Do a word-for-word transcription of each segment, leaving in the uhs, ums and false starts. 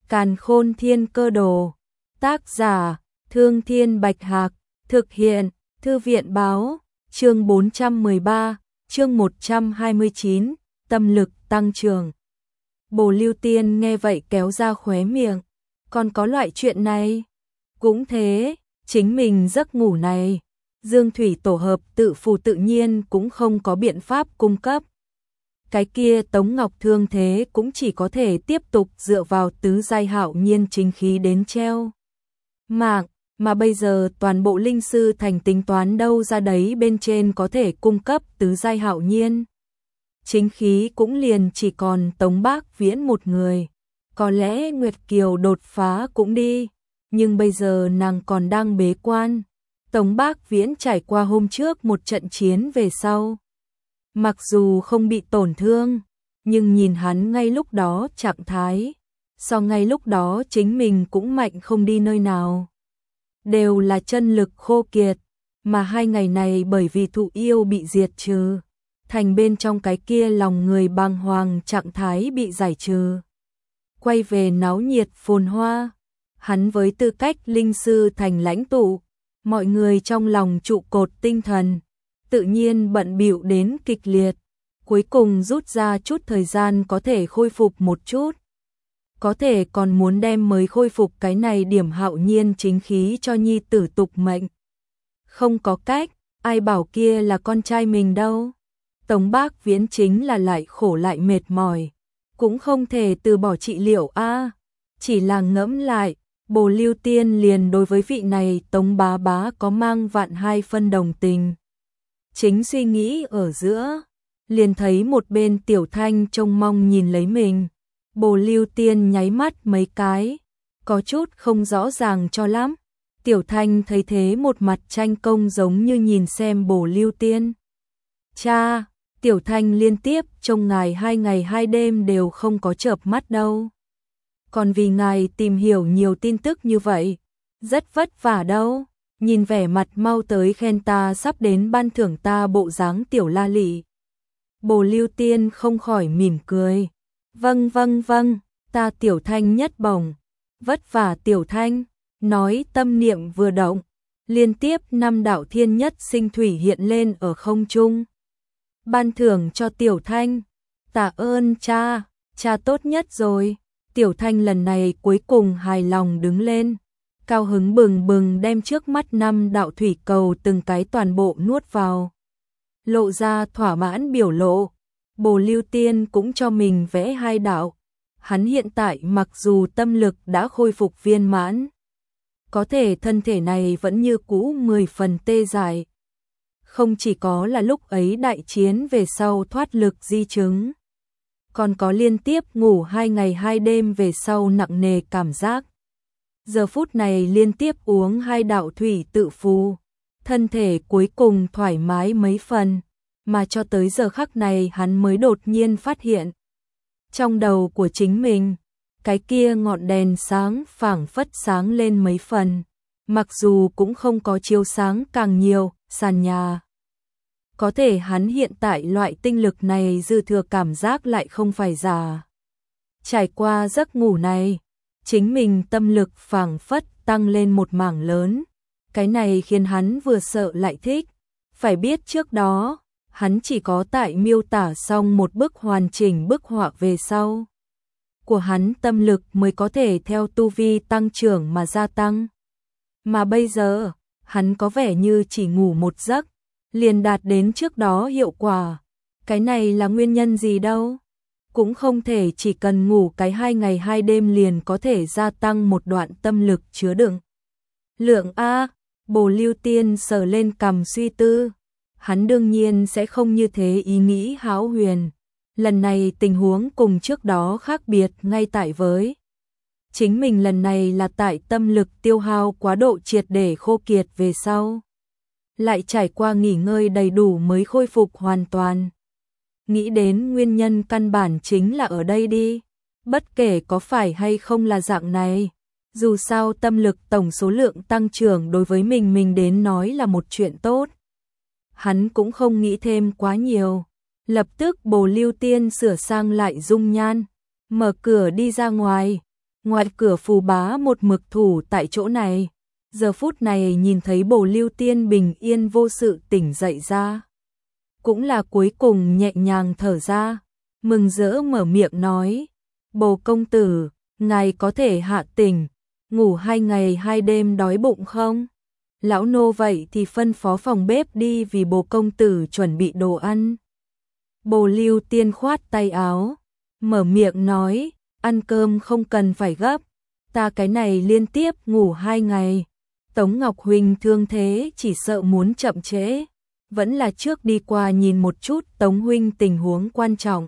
Càn Khôn Thiên Cơ Đồ. Tác giả: Thương Thiên Bạch Hạc. Thực hiện: Thư viện báo. Chương bốn trăm mười ba, chương một trăm hai mươi chín, tâm lực tăng trưởng. Bồ Lưu Tiên nghe vậy kéo ra khóe miệng. Còn có loại chuyện này? Cũng thế, chính mình giấc ngủ này, Dương Thủy tổ hợp tự phù tự nhiên cũng không có biện pháp cung cấp. Cái kia Tống Ngọc thương thế cũng chỉ có thể tiếp tục dựa vào tứ giai hạo nhiên chính khí đến treo mạng, mà bây giờ toàn bộ linh sư thành tính toán đâu ra đấy bên trên có thể cung cấp tứ giai hạo nhiên. Chính khí cũng liền chỉ còn Tống Bác Viễn một người. Có lẽ Nguyệt Kiều đột phá cũng đi, nhưng bây giờ nàng còn đang bế quan. Tống Bác Viễn trải qua hôm trước một trận chiến về sau, mặc dù không bị tổn thương, nhưng nhìn hắn ngay lúc đó trạng thái, so ngay lúc đó chính mình cũng mạnh không đi nơi nào. Đều là chân lực khô kiệt, mà hai ngày này bởi vì thụ yêu bị diệt trừ, thành bên trong cái kia lòng người bàng hoàng trạng thái bị giải trừ. Quay về náo nhiệt phồn hoa, hắn với tư cách linh sư thành lãnh tụ, mọi người trong lòng trụ cột tinh thần, tự nhiên bận bịu đến kịch liệt, cuối cùng rút ra chút thời gian có thể khôi phục một chút. Có thể còn muốn đem mới khôi phục cái này điểm hạo nhiên chính khí cho nhi tử tục mệnh. Không có cách, ai bảo kia là con trai mình đâu. Tống Bác Viễn chính là lại khổ lại mệt mỏi, cũng không thể từ bỏ trị liệu a. Chỉ là ngẫm lại, Bồ Lưu Tiên liền đối với vị này Tống bá bá có mang vạn hai phân đồng tình. Chính suy nghĩ ở giữa, liền thấy một bên Tiểu Thanh trông mong nhìn lấy mình. Bồ Lưu Tiên nháy mắt mấy cái, có chút không rõ ràng cho lắm. Tiểu Thanh thấy thế một mặt tranh công giống như nhìn xem Bồ Lưu Tiên. Cha, Tiểu Thanh liên tiếp trông ngài hai ngày hai đêm đều không có chợp mắt đâu. Còn vì ngài tìm hiểu nhiều tin tức như vậy, rất vất vả đâu. Nhìn vẻ mặt mau tới khen ta sắp đến ban thưởng ta bộ dáng Tiểu La Lị, Bồ Lưu Tiên không khỏi mỉm cười. Vâng vâng vâng, ta Tiểu Thanh nhất bổng. Vất vả Tiểu Thanh. Nói tâm niệm vừa động, liên tiếp năm đạo thiên nhất sinh thủy hiện lên ở không trung. Ban thưởng cho Tiểu Thanh. Tạ ơn cha, cha tốt nhất rồi. Tiểu Thanh lần này cuối cùng hài lòng đứng lên, cao hứng bừng bừng đem trước mắt năm đạo thủy cầu từng cái toàn bộ nuốt vào, lộ ra thỏa mãn biểu lộ. Bồ Lưu Tiên cũng cho mình vẽ hai đạo. Hắn hiện tại mặc dù tâm lực đã khôi phục viên mãn, có thể thân thể này vẫn như cũ mười phần tê dại. Không chỉ có là lúc ấy đại chiến về sau thoát lực di chứng, còn có liên tiếp ngủ hai ngày hai đêm về sau nặng nề cảm giác. Giờ phút này liên tiếp uống hai đạo thủy tự phù, thân thể cuối cùng thoải mái mấy phần, mà cho tới giờ khắc này hắn mới đột nhiên phát hiện. Trong đầu của chính mình, cái kia ngọn đèn sáng phảng phất sáng lên mấy phần, mặc dù cũng không có chiếu sáng càng nhiều, sàn nhà. Có thể hắn hiện tại loại tinh lực này dư thừa cảm giác lại không phải giả. Trải qua giấc ngủ này, chính mình tâm lực phảng phất tăng lên một mảng lớn. Cái này khiến hắn vừa sợ lại thích. Phải biết trước đó, hắn chỉ có tại miêu tả xong một bức hoàn chỉnh bức họa về sau của hắn tâm lực mới có thể theo tu vi tăng trưởng mà gia tăng. Mà bây giờ, hắn có vẻ như chỉ ngủ một giấc, liền đạt đến trước đó hiệu quả. Cái này là nguyên nhân gì đâu? Cũng không thể chỉ cần ngủ cái hai ngày hai đêm liền có thể gia tăng một đoạn tâm lực chứa đựng. Lượng A, Bồ Lưu Tiên sờ lên cằm suy tư. Hắn đương nhiên sẽ không như thế ý nghĩ hão huyền. Lần này tình huống cùng trước đó khác biệt ngay tại với. Chính mình lần này là tại tâm lực tiêu hao quá độ triệt để khô kiệt về sau. Lại trải qua nghỉ ngơi đầy đủ mới khôi phục hoàn toàn. Nghĩ đến nguyên nhân căn bản chính là ở đây đi. Bất kể có phải hay không là dạng này. Dù sao tâm lực tổng số lượng tăng trưởng đối với mình mình đến nói là một chuyện tốt. Hắn cũng không nghĩ thêm quá nhiều. Lập tức Bồ Lưu Tiên sửa sang lại dung nhan, mở cửa đi ra ngoài. Ngoài cửa Phù Bá một mực thủ tại chỗ này, giờ phút này nhìn thấy Bồ Lưu Tiên bình yên vô sự tỉnh dậy ra. Cũng là cuối cùng nhẹ nhàng thở ra, mừng rỡ mở miệng nói, Bồ công tử, ngài có thể hạ tỉnh, ngủ hai ngày hai đêm đói bụng không? Lão nô vậy thì phân phó phòng bếp đi vì Bồ công tử chuẩn bị đồ ăn. Bồ Lưu Tiên khoát tay áo, mở miệng nói, ăn cơm không cần phải gấp, ta cái này liên tiếp ngủ hai ngày. Tống Ngọc Huỳnh thương thế chỉ sợ muốn chậm trễ, vẫn là trước đi qua nhìn một chút Tống huynh tình huống quan trọng.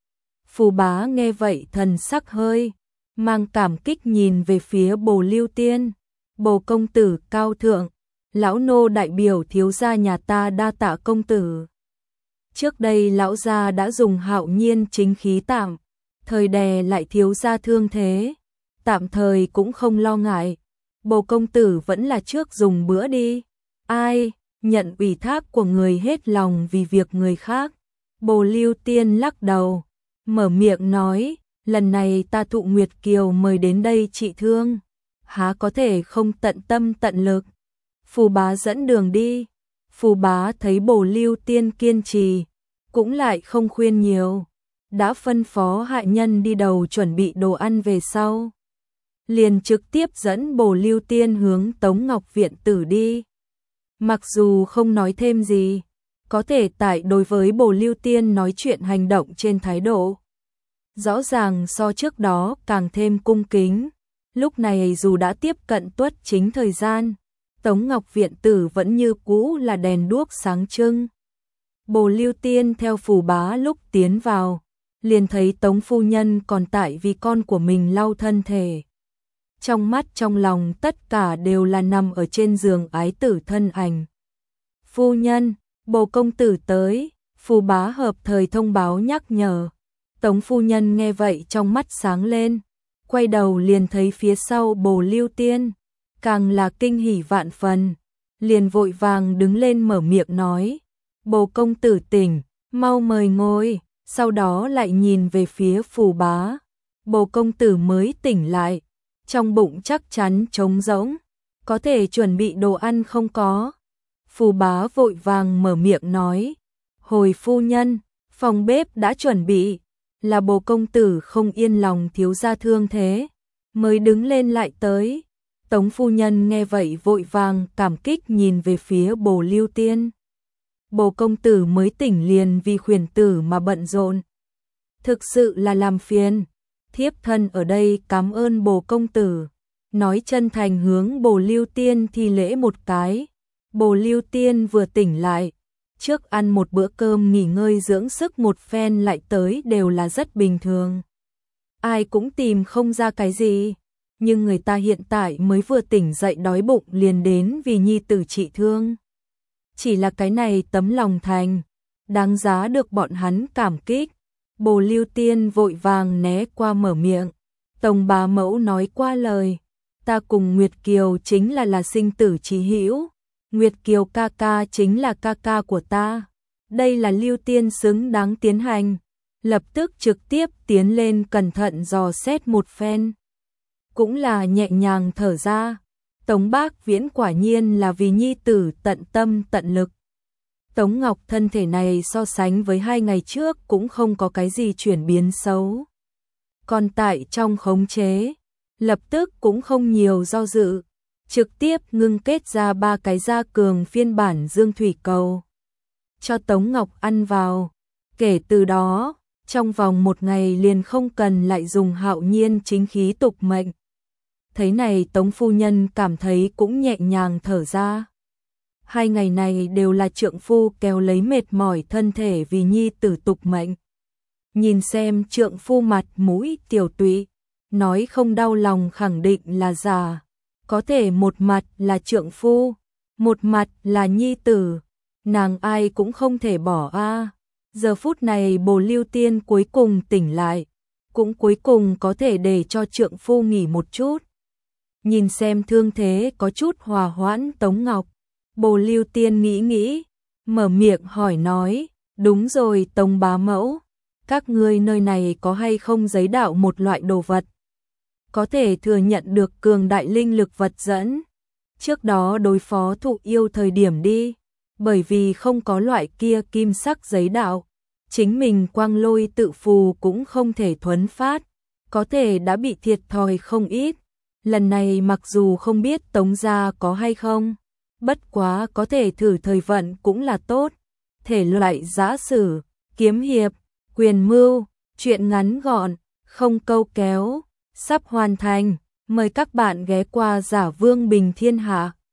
Phù Bá nghe vậy thần sắc hơi mang cảm kích nhìn về phía Bồ Lưu Tiên. Bồ công tử cao thượng, lão nô đại biểu thiếu gia nhà ta đa tạ công tử. Trước đây lão gia đã dùng Hạo Nhiên chính khí tạm thời đè lại thiếu gia thương thế, tạm thời cũng không lo ngại. Bồ công tử vẫn là trước dùng bữa đi. Ai, nhận ủy thác của người hết lòng vì việc người khác. Bồ Lưu Tiên lắc đầu, mở miệng nói, lần này ta thụ Nguyệt Kiều mời đến đây trị thương, há có thể không tận tâm tận lực. Phù Bá dẫn đường đi. Phù Bá thấy Bồ Lưu Tiên kiên trì, cũng lại không khuyên nhiều, đã phân phó hạ nhân đi đầu chuẩn bị đồ ăn về sau, liền trực tiếp dẫn Bồ Lưu Tiên hướng Tống Ngọc viện tử đi. Mặc dù không nói thêm gì, có thể tại đối với Bồ Lưu Tiên nói chuyện hành động trên thái độ rõ ràng so trước đó càng thêm cung kính. Lúc này dù đã tiếp cận tuất chính thời gian, Tống Ngọc viện tử vẫn như cũ là đèn đuốc sáng trưng. Bồ Lưu Tiên theo Phù Bá lúc tiến vào, liền thấy Tống phu nhân còn tại vì con của mình lau thân thể. Trong mắt trong lòng tất cả đều là nằm ở trên giường ái tử thân ảnh. Phu nhân, Bồ công tử tới, Phù Bá hợp thời thông báo nhắc nhở. Tống phu nhân nghe vậy trong mắt sáng lên, quay đầu liền thấy phía sau Bồ Lưu Tiên, càng là kinh hỉ vạn phần, liền vội vàng đứng lên mở miệng nói, Bồ công tử tỉnh, mau mời ngồi, sau đó lại nhìn về phía Phù Bá. Bồ công tử mới tỉnh lại, trong bụng chắc chắn trống rỗng, có thể chuẩn bị đồ ăn không có? Phù Bá vội vàng mở miệng nói, hồi phu nhân, phòng bếp đã chuẩn bị, là Bồ công tử không yên lòng thiếu gia thương thế, mới đứng lên lại tới. Tống phu nhân nghe vậy vội vàng cảm kích nhìn về phía Bồ Lưu Tiên. Bồ công tử mới tỉnh liền vì khuyển tử mà bận rộn, thực sự là làm phiền. Thiếp thân ở đây cảm ơn Bồ công tử, nói chân thành hướng Bồ Lưu Tiên thi lễ một cái. Bồ Lưu Tiên vừa tỉnh lại, trước ăn một bữa cơm nghỉ ngơi dưỡng sức một phen lại tới đều là rất bình thường. Ai cũng tìm không ra cái gì, nhưng người ta hiện tại mới vừa tỉnh dậy đói bụng liền đến vì nhi tử trị thương. Chỉ là cái này tấm lòng thành, đáng giá được bọn hắn cảm kích. Bồ Lưu Tiên vội vàng né qua mở miệng, Tống bá mẫu nói qua lời, ta cùng Nguyệt Kiều chính là là sinh tử chí hữu, Nguyệt Kiều ca ca chính là ca ca của ta, đây là Lưu Tiên xứng đáng tiến hành. Lập tức trực tiếp tiến lên cẩn thận dò xét một phen, cũng là nhẹ nhàng thở ra. Tống Bác Viễn quả nhiên là vì nhi tử tận tâm tận lực. Tống Ngọc thân thể này so sánh với hai ngày trước cũng không có cái gì chuyển biến xấu. Còn tại trong khống chế, lập tức cũng không nhiều do dự, trực tiếp ngưng kết ra ba cái gia cường phiên bản dương thủy cầu, cho Tống Ngọc ăn vào. Kể từ đó, trong vòng một ngày liền không cần lại dùng Hạo Nhiên chính khí tục mệnh. Thấy này Tống phu nhân cảm thấy cũng nhẹ nhàng thở ra. Hai ngày này đều là trượng phu kéo lấy mệt mỏi thân thể vì nhi tử tục mệnh. Nhìn xem trượng phu mặt mũi tiểu tụy, nói không đau lòng khẳng định là giả. Có thể một mặt là trượng phu, một mặt là nhi tử, nàng ai cũng không thể bỏ a. Giờ phút này Bồ Lưu Tiên cuối cùng tỉnh lại, cũng cuối cùng có thể để cho trượng phu nghỉ một chút. Nhìn xem thương thế có chút hòa hoãn Tống Ngọc, Bồ Lưu Tiên nghĩ nghĩ, mở miệng hỏi nói, đúng rồi Tống bá mẫu, các ngươi nơi này có hay không giấy đạo một loại đồ vật? có thể thừa nhận được cường đại linh lực vật dẫn. Trước đó đối phó thụ yêu thời điểm đi, bởi vì không có loại kia kim sắc giấy đạo, chính mình quang lôi tự phù cũng không thể thuấn phát, có thể đã bị thiệt thòi không ít. Lần này mặc dù không biết Tống gia có hay không, bất quá có thể thử thời vận cũng là tốt. Thể loại giã sử, kiếm hiệp, quyền mưu, truyện ngắn gọn, không câu kéo, sắp hoàn thành. Mời các bạn ghé qua Giả Vương Bình Thiên Hạ.